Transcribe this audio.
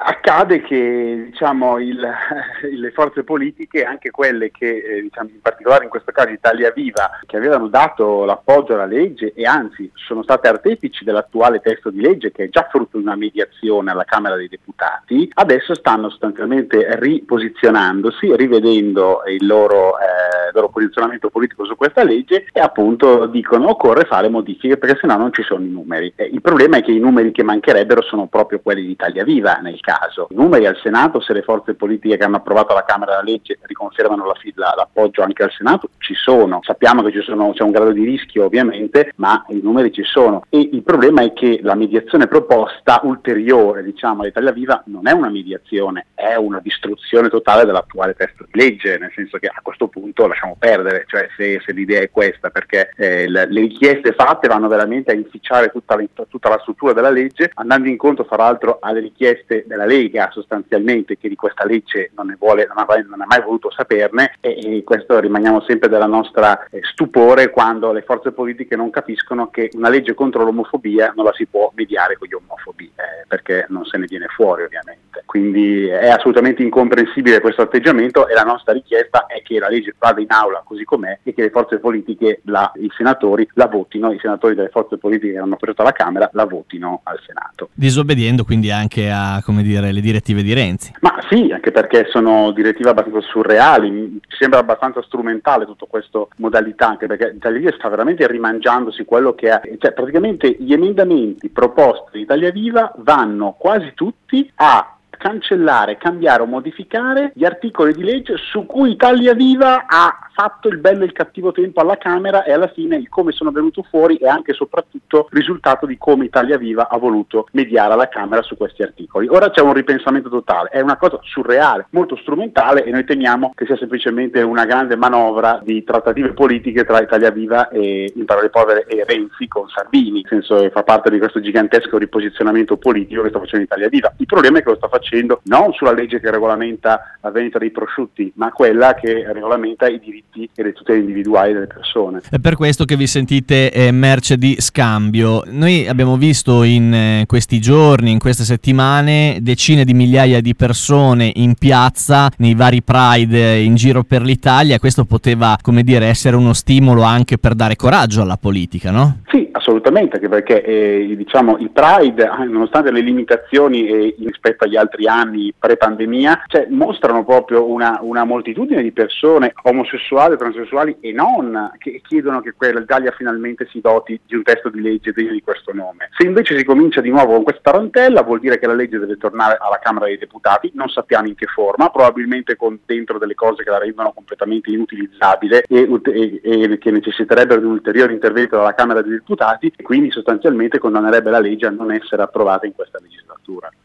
Accade che le forze politiche, anche quelle che in particolare in questo caso Italia Viva, che avevano dato l'appoggio alla legge e anzi sono state artefici dell'attuale testo di legge, che è già frutto di una mediazione alla Camera dei Deputati, adesso stanno sostanzialmente riposizionandosi, rivedendo il loro posizionamento politico su questa legge e appunto dicono occorre fare modifiche perché sennò non ci sono i numeri. Il problema è che i numeri che mancherebbero sono proprio quelli di Italia Viva nel caso. I numeri al Senato, se le forze politiche che hanno approvato alla Camera la legge riconfermano l'appoggio anche al Senato, ci sono. Sappiamo che c'è un grado di rischio ovviamente, ma i numeri ci sono. E il problema è che la mediazione proposta ulteriore, a Italia Viva non è una mediazione, è una distruzione totale dell'attuale testo di legge, nel senso che a questo punto lasciamo perdere, cioè se l'idea è questa, perché le richieste fatte vanno veramente a inficiare tutta la struttura della legge, andando incontro fra l'altro alle richieste della Lega sostanzialmente, che di questa legge non ha mai voluto saperne, e questo rimaniamo sempre della nostra stupore quando le forze politiche non capiscono che una legge contro l'omofobia non la si può mediare con gli omofobi, perché non se ne viene fuori ovviamente. Quindi è assolutamente incomprensibile questo atteggiamento e la nostra richiesta è che la legge vada in aula così com'è e che le forze politiche, i senatori la votino, i senatori delle forze politiche che hanno appoggiato alla Camera la votino al Senato. Disobbediendo quindi anche a, le direttive di Renzi. Ma sì, anche perché sono direttive abbastanza surreali, mi sembra abbastanza strumentale tutta questa modalità, anche perché Italia Viva sta veramente rimangiandosi quello che è, cioè praticamente gli emendamenti proposti di Italia Viva vanno quasi tutti a cancellare, cambiare o modificare gli articoli di legge su cui Italia Viva ha fatto il bello e il cattivo tempo alla Camera, e alla fine il come sono venuto fuori è anche e soprattutto risultato di come Italia Viva ha voluto mediare alla Camera su questi articoli. Ora c'è un ripensamento totale, è una cosa surreale, molto strumentale, e noi temiamo che sia semplicemente una grande manovra di trattative politiche tra Italia Viva e, in parole povere, e Renzi con Salvini, nel senso che fa parte di questo gigantesco riposizionamento politico che sta facendo Italia Viva. Il problema è che lo sta facendo non sulla legge che regolamenta la vendita dei prosciutti, ma quella che regolamenta i diritti e le tutele individuali delle persone. È per questo che vi sentite merce di scambio. Noi abbiamo visto in questi giorni, in queste settimane, decine di migliaia di persone in piazza, nei vari Pride in giro per l'Italia. Questo poteva, essere uno stimolo anche per dare coraggio alla politica, no? Sì, assolutamente, anche perché il Pride, nonostante le limitazioni rispetto agli altri anni pre-pandemia, mostrano proprio una moltitudine di persone omosessuali, transessuali e non, che chiedono che l'Italia finalmente si doti di un testo di legge degno di questo nome. Se invece si comincia di nuovo con questa tarantella, vuol dire che la legge deve tornare alla Camera dei Deputati, non sappiamo in che forma, probabilmente con dentro delle cose che la rendono completamente inutilizzabile e che necessiterebbero di un ulteriore intervento dalla Camera dei Deputati, e quindi sostanzialmente condannerebbe la legge a non essere approvata in questa legislatura.